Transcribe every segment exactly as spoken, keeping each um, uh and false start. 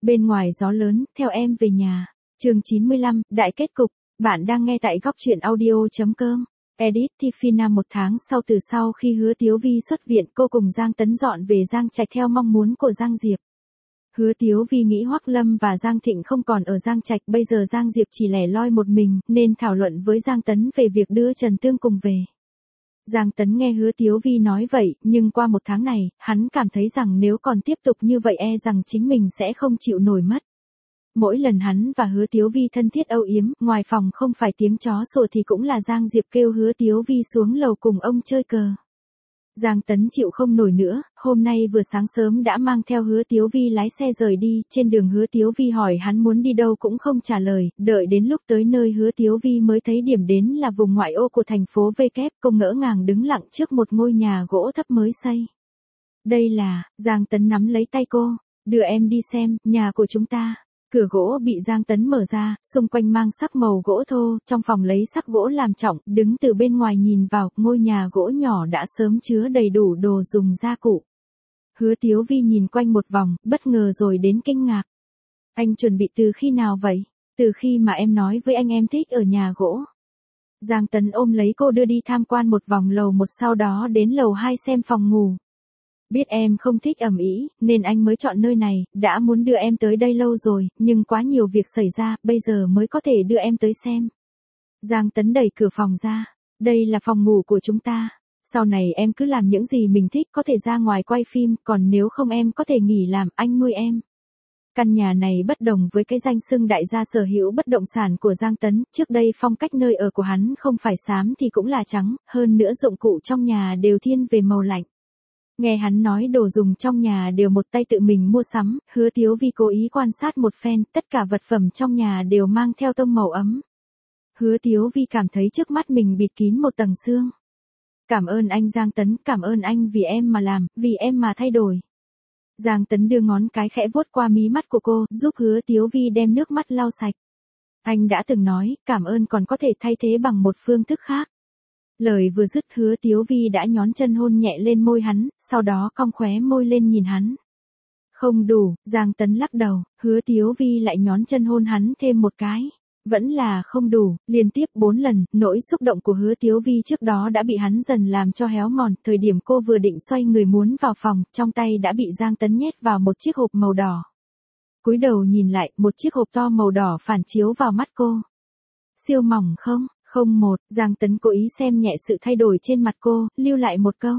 Bên ngoài gió lớn, theo em về nhà. Chương chín mươi lăm, đại kết cục. Bạn đang nghe tại góc truyện audio.com. Edit Tifina. Một tháng sau, từ sau khi Hứa Tiếu Vi xuất viện, cô cùng Giang Tấn dọn về Giang Trạch theo mong muốn của Giang Diệp. Hứa Tiếu Vi nghĩ Hoắc Lâm và Giang Thịnh không còn ở Giang Trạch, bây giờ Giang Diệp chỉ lẻ loi một mình, nên thảo luận với Giang Tấn về việc đưa Trần Tương cùng về. Giang Tấn nghe Hứa Tiếu Vi nói vậy, nhưng qua một tháng này, hắn cảm thấy rằng nếu còn tiếp tục như vậy e rằng chính mình sẽ không chịu nổi mất. Mỗi lần hắn và Hứa Tiếu Vi thân thiết âu yếm, ngoài phòng không phải tiếng chó sủa thì cũng là Giang Diệp kêu Hứa Tiếu Vi xuống lầu cùng ông chơi cờ. Giang Tấn chịu không nổi nữa, hôm nay vừa sáng sớm đã mang theo Hứa Tiếu Vi lái xe rời đi, trên đường Hứa Tiếu Vi hỏi hắn muốn đi đâu cũng không trả lời, đợi đến lúc tới nơi Hứa Tiếu Vi mới thấy điểm đến là vùng ngoại ô của thành phố V kép, cô ngỡ ngàng đứng lặng trước một ngôi nhà gỗ thấp mới xây. Đây là, Giang Tấn nắm lấy tay cô, đưa em đi xem, nhà của chúng ta. Cửa gỗ bị Giang Tấn mở ra, xung quanh mang sắc màu gỗ thô, trong phòng lấy sắc gỗ làm trọng, đứng từ bên ngoài nhìn vào, ngôi nhà gỗ nhỏ đã sớm chứa đầy đủ đồ dùng gia cụ. Hứa Tiếu Vi nhìn quanh một vòng, bất ngờ rồi đến kinh ngạc. Anh chuẩn bị từ khi nào vậy? Từ khi mà em nói với anh em thích ở nhà gỗ. Giang Tấn ôm lấy cô đưa đi tham quan một vòng lầu một, sau đó đến lầu hai xem phòng ngủ. Biết em không thích ầm ĩ, nên anh mới chọn nơi này, đã muốn đưa em tới đây lâu rồi, nhưng quá nhiều việc xảy ra, bây giờ mới có thể đưa em tới xem. Giang Tấn đẩy cửa phòng ra. Đây là phòng ngủ của chúng ta. Sau này em cứ làm những gì mình thích, có thể ra ngoài quay phim, còn nếu không em có thể nghỉ làm, anh nuôi em. Căn nhà này bất đồng với cái danh xưng đại gia sở hữu bất động sản của Giang Tấn, trước đây phong cách nơi ở của hắn không phải xám thì cũng là trắng, hơn nữa dụng cụ trong nhà đều thiên về màu lạnh. Nghe hắn nói đồ dùng trong nhà đều một tay tự mình mua sắm, Hứa Tiếu Vi cố ý quan sát một phen, tất cả vật phẩm trong nhà đều mang theo tông màu ấm. Hứa Tiếu Vi cảm thấy trước mắt mình bịt kín một tầng sương. Cảm ơn anh Giang Tấn, cảm ơn anh vì em mà làm, vì em mà thay đổi. Giang Tấn đưa ngón cái khẽ vuốt qua mí mắt của cô, giúp Hứa Tiếu Vi đem nước mắt lau sạch. Anh đã từng nói, cảm ơn còn có thể thay thế bằng một phương thức khác. Lời vừa dứt, Hứa Tiếu Vi đã nhón chân hôn nhẹ lên môi hắn, sau đó cong khóe môi lên nhìn hắn. Không đủ, Giang Tấn lắc đầu, Hứa Tiếu Vi lại nhón chân hôn hắn thêm một cái. Vẫn là không đủ, liên tiếp bốn lần, nỗi xúc động của Hứa Tiếu Vi trước đó đã bị hắn dần làm cho héo mòn, thời điểm cô vừa định xoay người muốn vào phòng, trong tay đã bị Giang Tấn nhét vào một chiếc hộp màu đỏ. Cúi đầu nhìn lại, một chiếc hộp to màu đỏ phản chiếu vào mắt cô. Siêu mỏng không? Không một, Giang Tấn cố ý xem nhẹ sự thay đổi trên mặt cô, lưu lại một câu.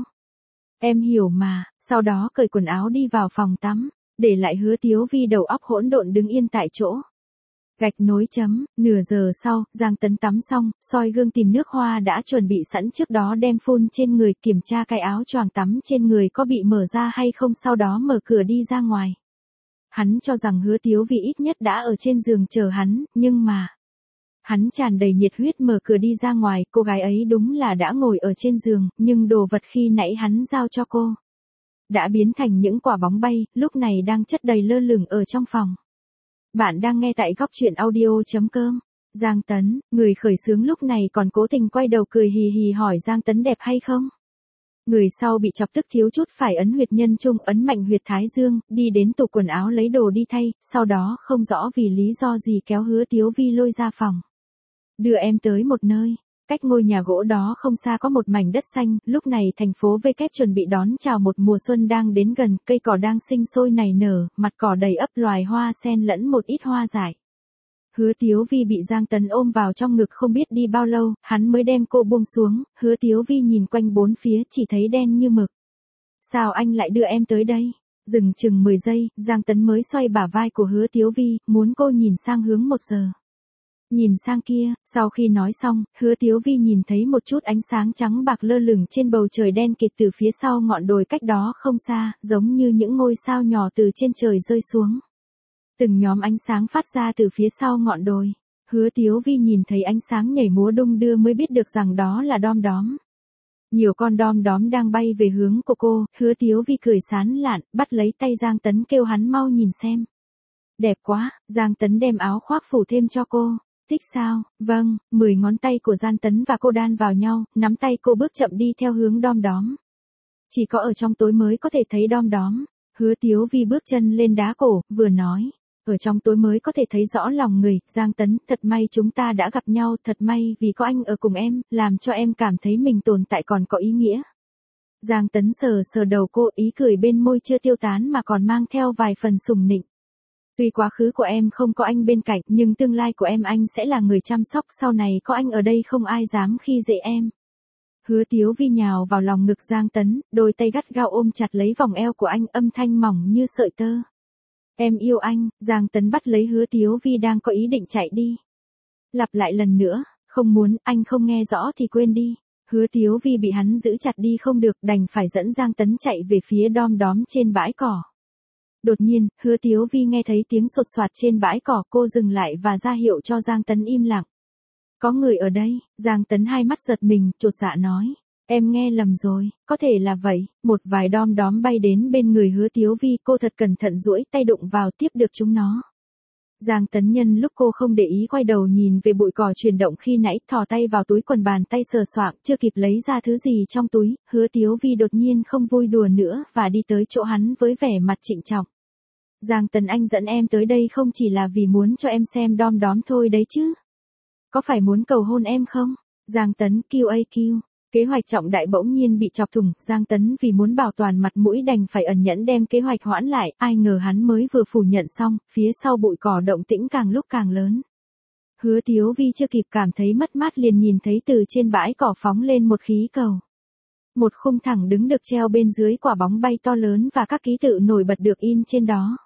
Em hiểu mà, sau đó cởi quần áo đi vào phòng tắm, để lại Hứa Tiếu Vi đầu óc hỗn độn đứng yên tại chỗ. Gạch nối chấm, nửa giờ sau, Giang Tấn tắm xong, soi gương tìm nước hoa đã chuẩn bị sẵn trước đó đem phun trên người, kiểm tra cái áo choàng tắm trên người có bị mở ra hay không, sau đó mở cửa đi ra ngoài. Hắn cho rằng Hứa Tiếu Vi ít nhất đã ở trên giường chờ hắn, nhưng mà... Hắn tràn đầy nhiệt huyết mở cửa đi ra ngoài, cô gái ấy đúng là đã ngồi ở trên giường, nhưng đồ vật khi nãy hắn giao cho cô đã biến thành những quả bóng bay, lúc này đang chất đầy lơ lửng ở trong phòng. Bạn đang nghe tại góc truyện audio.com. Giang Tấn, người khởi xướng lúc này còn cố tình quay đầu cười hì hì hỏi Giang Tấn đẹp hay không? Người sau bị chọc tức thiếu chút phải ấn huyệt nhân trung, ấn mạnh huyệt thái dương, đi đến tủ quần áo lấy đồ đi thay, sau đó không rõ vì lý do gì kéo Hứa Tiếu Vi lôi ra phòng. Đưa em tới một nơi. Cách ngôi nhà gỗ đó không xa có một mảnh đất xanh, lúc này thành phố V kép chuẩn bị đón chào một mùa xuân đang đến gần, cây cỏ đang sinh sôi nảy nở, mặt cỏ đầy ắp loài hoa sen lẫn một ít hoa dại. Hứa Tiếu Vi bị Giang Tấn ôm vào trong ngực không biết đi bao lâu, hắn mới đem cô buông xuống, Hứa Tiếu Vi nhìn quanh bốn phía chỉ thấy đen như mực. Sao anh lại đưa em tới đây? Dừng chừng mười giây, Giang Tấn mới xoay bả vai của Hứa Tiếu Vi, muốn cô nhìn sang hướng một giờ. Nhìn sang kia, sau khi nói xong, Hứa Tiếu Vi nhìn thấy một chút ánh sáng trắng bạc lơ lửng trên bầu trời đen kịt từ phía sau ngọn đồi cách đó không xa, giống như những ngôi sao nhỏ từ trên trời rơi xuống. Từng nhóm ánh sáng phát ra từ phía sau ngọn đồi. Hứa Tiếu Vi nhìn thấy ánh sáng nhảy múa đung đưa mới biết được rằng đó là đom đóm. Nhiều con đom đóm đang bay về hướng của cô, Hứa Tiếu Vi cười sán lạn, bắt lấy tay Giang Tấn kêu hắn mau nhìn xem. Đẹp quá, Giang Tấn đem áo khoác phủ thêm cho cô. Thích sao? Vâng, mười ngón tay của Giang Tấn và cô đan vào nhau, nắm tay cô bước chậm đi theo hướng đom đóm. Chỉ có ở trong tối mới có thể thấy đom đóm. Hứa Tiếu Vi bước chân lên đá cổ, vừa nói. Ở trong tối mới có thể thấy rõ lòng người, Giang Tấn, thật may chúng ta đã gặp nhau, thật may vì có anh ở cùng em, làm cho em cảm thấy mình tồn tại còn có ý nghĩa. Giang Tấn sờ sờ đầu cô, ý cười bên môi chưa tiêu tán mà còn mang theo vài phần sùng nịnh. Tuy quá khứ của em không có anh bên cạnh, nhưng tương lai của em anh sẽ là người chăm sóc, sau này có anh ở đây không ai dám khi dễ em. Hứa Tiếu Vi nhào vào lòng ngực Giang Tấn, đôi tay gắt gao ôm chặt lấy vòng eo của anh, âm thanh mỏng như sợi tơ. Em yêu anh. Giang Tấn bắt lấy Hứa Tiếu Vi đang có ý định chạy đi. Lặp lại lần nữa, không muốn, anh không nghe rõ thì quên đi. Hứa Tiếu Vi bị hắn giữ chặt đi không được, đành phải dẫn Giang Tấn chạy về phía đom đóm trên bãi cỏ. Đột nhiên, Hứa Tiếu Vi nghe thấy tiếng sột soạt trên bãi cỏ, cô dừng lại và ra hiệu cho Giang Tấn im lặng. Có người ở đây. Giang Tấn hai mắt giật mình, chột dạ nói. Em nghe lầm rồi, có thể là vậy. Một vài đom đóm bay đến bên người Hứa Tiếu Vi, cô thật cẩn thận duỗi tay đụng vào, tiếp được chúng nó. Giang Tấn nhân lúc cô không để ý quay đầu nhìn về bụi cỏ chuyển động khi nãy, thò tay vào túi quần, bàn tay sờ soạng, chưa kịp lấy ra thứ gì trong túi, Hứa Tiếu Vi đột nhiên không vui đùa nữa và đi tới chỗ hắn với vẻ mặt trịnh trọng. Giang Tấn, anh dẫn em tới đây không chỉ là vì muốn cho em xem đom đóm thôi đấy chứ. Có phải muốn cầu hôn em không? Giang Tấn kiu a kiu. Kế hoạch trọng đại bỗng nhiên bị chọc thủng, Giang Tấn vì muốn bảo toàn mặt mũi đành phải ẩn nhẫn đem kế hoạch hoãn lại, ai ngờ hắn mới vừa phủ nhận xong, phía sau bụi cỏ động tĩnh càng lúc càng lớn. Hứa Tiếu Vi chưa kịp cảm thấy mất mát liền nhìn thấy từ trên bãi cỏ phóng lên một khí cầu. Một khung thẳng đứng được treo bên dưới quả bóng bay to lớn và các ký tự nổi bật được in trên đó.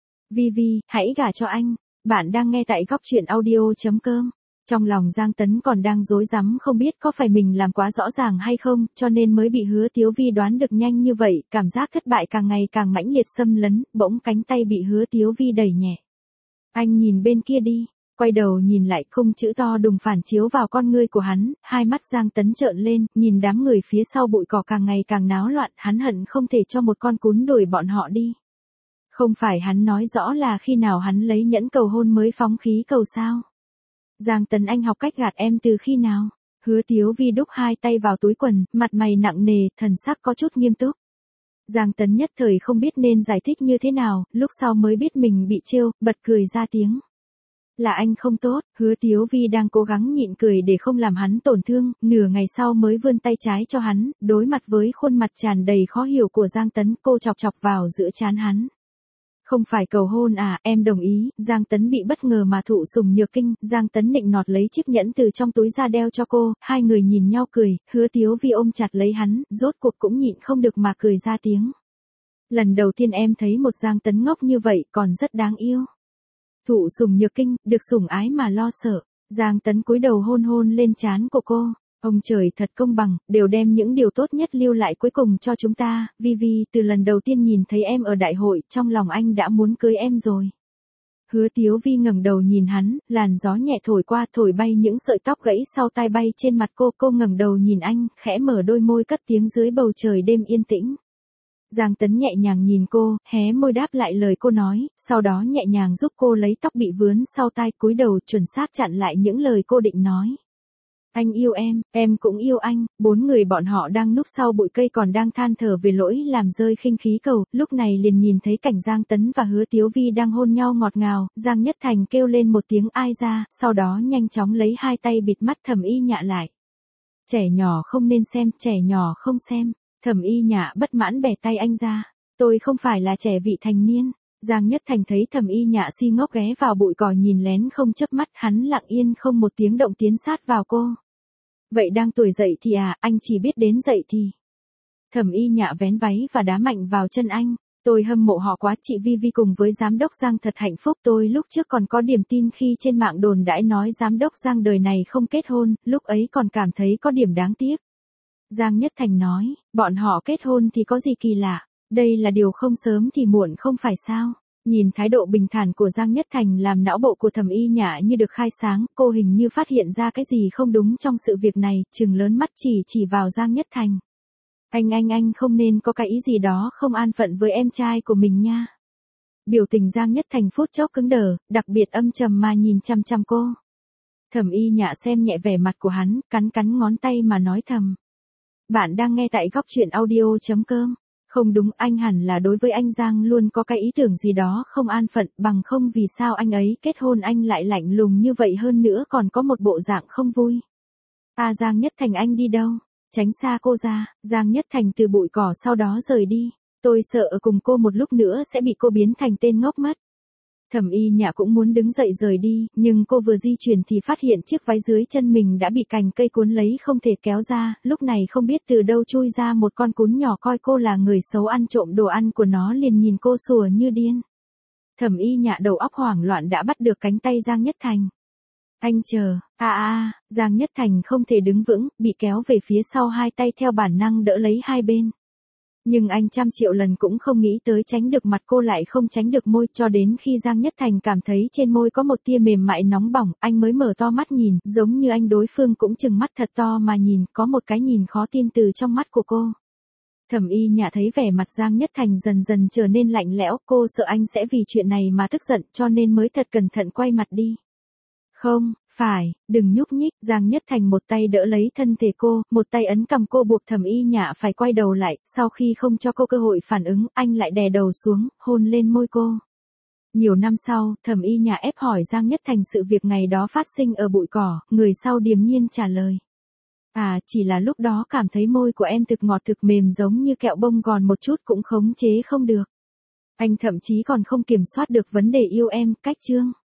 Vi Vi, hãy gả cho anh. Bạn đang nghe tại góc truyện audio chấm com. Trong lòng Giang Tấn còn đang rối rắm không biết có phải mình làm quá rõ ràng hay không, cho nên mới bị Hứa Tiếu Vi đoán được nhanh như vậy, cảm giác thất bại càng ngày càng mãnh liệt xâm lấn, bỗng cánh tay bị Hứa Tiếu Vi đẩy nhẹ. Anh nhìn bên kia đi. Quay đầu nhìn lại, khung chữ to đùng phản chiếu vào con ngươi của hắn, hai mắt Giang Tấn trợn lên, nhìn đám người phía sau bụi cỏ càng ngày càng náo loạn, hắn hận không thể cho một con cún đuổi bọn họ đi. Không phải hắn nói rõ là khi nào hắn lấy nhẫn cầu hôn mới phóng khí cầu sao? Giang Tấn, anh học cách gạt em từ khi nào? Hứa Tiếu Vi đúc hai tay vào túi quần, mặt mày nặng nề, thần sắc có chút nghiêm túc. Giang Tấn nhất thời không biết nên giải thích như thế nào, lúc sau mới biết mình bị trêu, bật cười ra tiếng. Là anh không tốt. Hứa Tiếu Vi đang cố gắng nhịn cười để không làm hắn tổn thương, nửa ngày sau mới vươn tay trái cho hắn, đối mặt với khuôn mặt tràn đầy khó hiểu của Giang Tấn, cô chọc chọc vào giữa trán hắn. Không phải cầu hôn à, em đồng ý. Giang Tấn bị bất ngờ mà thụ sủng nhược kinh, Giang Tấn nịnh nọt lấy chiếc nhẫn từ trong túi ra đeo cho cô, hai người nhìn nhau cười, Hứa Tiếu Vi ôm chặt lấy hắn, rốt cuộc cũng nhịn không được mà cười ra tiếng. Lần đầu tiên em thấy một Giang Tấn ngốc như vậy, còn rất đáng yêu. Thụ sủng nhược kinh, được sủng ái mà lo sợ. Giang Tấn cúi đầu hôn hôn lên trán của cô. Ông trời thật công bằng, đều đem những điều tốt nhất lưu lại cuối cùng cho chúng ta. Vi Vi, từ lần đầu tiên nhìn thấy em ở đại hội, trong lòng anh đã muốn cưới em rồi. Hứa Tiếu Vi ngẩng đầu nhìn hắn, làn gió nhẹ thổi qua, thổi bay những sợi tóc gãy sau tai bay trên mặt cô. Cô ngẩng đầu nhìn anh, khẽ mở đôi môi cất tiếng dưới bầu trời đêm yên tĩnh. Giang Tấn nhẹ nhàng nhìn cô, hé môi đáp lại lời cô nói, sau đó nhẹ nhàng giúp cô lấy tóc bị vướn sau tai, cúi đầu chuẩn xác chặn lại những lời cô định nói. Anh yêu em, em cũng yêu anh. Bốn người bọn họ đang núp sau bụi cây còn đang than thở về lỗi làm rơi khinh khí cầu, lúc này liền nhìn thấy cảnh Giang Tấn và Hứa Tiếu Vi đang hôn nhau ngọt ngào. Giang Nhất Thành kêu lên một tiếng ai ra, sau đó nhanh chóng lấy hai tay bịt mắt Thẩm Y Nhạ lại. Trẻ nhỏ không nên xem, trẻ nhỏ không xem. Thẩm Y Nhạ bất mãn bẻ tay anh ra. Tôi không phải là trẻ vị thành niên. Giang Nhất Thành thấy Thẩm Y Nhạ si ngốc ghé vào bụi cỏ nhìn lén không chớp mắt, hắn lặng yên không một tiếng động tiến sát vào cô. Vậy đang tuổi dậy thì à, anh chỉ biết đến dậy thì. Thẩm Y Nhạ vén váy và đá mạnh vào chân anh. Tôi hâm mộ họ quá, chị Vi Vi cùng với giám đốc Giang thật hạnh phúc. Tôi lúc trước còn có điểm tin khi trên mạng đồn đãi nói giám đốc Giang đời này không kết hôn, lúc ấy còn cảm thấy có điểm đáng tiếc. Giang Nhất Thành nói, bọn họ kết hôn thì có gì kỳ lạ, đây là điều không sớm thì muộn không phải sao. Nhìn thái độ bình thản của Giang Nhất Thành làm não bộ của Thẩm Y Nhạ như được khai sáng, cô hình như phát hiện ra cái gì không đúng trong sự việc này, trừng lớn mắt chỉ chỉ vào Giang Nhất Thành. Anh anh anh không nên có cái ý gì đó không an phận với em trai của mình nha. Biểu tình Giang Nhất Thành phút chốc cứng đờ, đặc biệt âm trầm mà nhìn chăm chăm cô. Thẩm Y Nhạ xem nhẹ vẻ mặt của hắn, cắn cắn ngón tay mà nói thầm. Bạn đang nghe tại góc truyện audio chấm com. Không đúng, anh hẳn là đối với anh Giang luôn có cái ý tưởng gì đó không an phận, bằng không vì sao anh ấy kết hôn anh lại lạnh lùng như vậy, hơn nữa còn có một bộ dạng không vui. À Giang Nhất Thành anh đi đâu? Tránh xa cô ra. Giang Nhất Thành từ bụi cỏ sau đó rời đi. Tôi sợ ở cùng cô một lúc nữa sẽ bị cô biến thành tên ngốc mất. Thẩm Y Nhạ cũng muốn đứng dậy rời đi, nhưng cô vừa di chuyển thì phát hiện chiếc váy dưới chân mình đã bị cành cây cuốn lấy không thể kéo ra, lúc này không biết từ đâu chui ra một con cún nhỏ coi cô là người xấu ăn trộm đồ ăn của nó, liền nhìn cô sủa như điên. Thẩm Y Nhạ đầu óc hoảng loạn đã bắt được cánh tay Giang Nhất Thành. Anh chờ, a a, Giang Nhất Thành không thể đứng vững, bị kéo về phía sau, hai tay theo bản năng đỡ lấy hai bên. Nhưng anh trăm triệu lần cũng không nghĩ tới tránh được mặt cô lại không tránh được môi, cho đến khi Giang Nhất Thành cảm thấy trên môi có một tia mềm mại nóng bỏng, anh mới mở to mắt nhìn, giống như anh đối phương cũng trừng mắt thật to mà nhìn, có một cái nhìn khó tin từ trong mắt của cô. Thẩm Y Nhạ thấy vẻ mặt Giang Nhất Thành dần dần trở nên lạnh lẽo, cô sợ anh sẽ vì chuyện này mà tức giận, cho nên mới thật cẩn thận quay mặt đi. Không, phải, đừng nhúc nhích, Giang Nhất Thành một tay đỡ lấy thân thể cô, một tay ấn cầm cô buộc Thẩm Y Nhạ phải quay đầu lại, sau khi không cho cô cơ hội phản ứng, anh lại đè đầu xuống, hôn lên môi cô. Nhiều năm sau, Thẩm Y Nhạ ép hỏi Giang Nhất Thành sự việc ngày đó phát sinh ở bụi cỏ, người sau điềm nhiên trả lời. À, chỉ là lúc đó cảm thấy môi của em thực ngọt thực mềm giống như kẹo bông, còn một chút cũng khống chế không được. Anh thậm chí còn không kiểm soát được vấn đề yêu em, cách chương.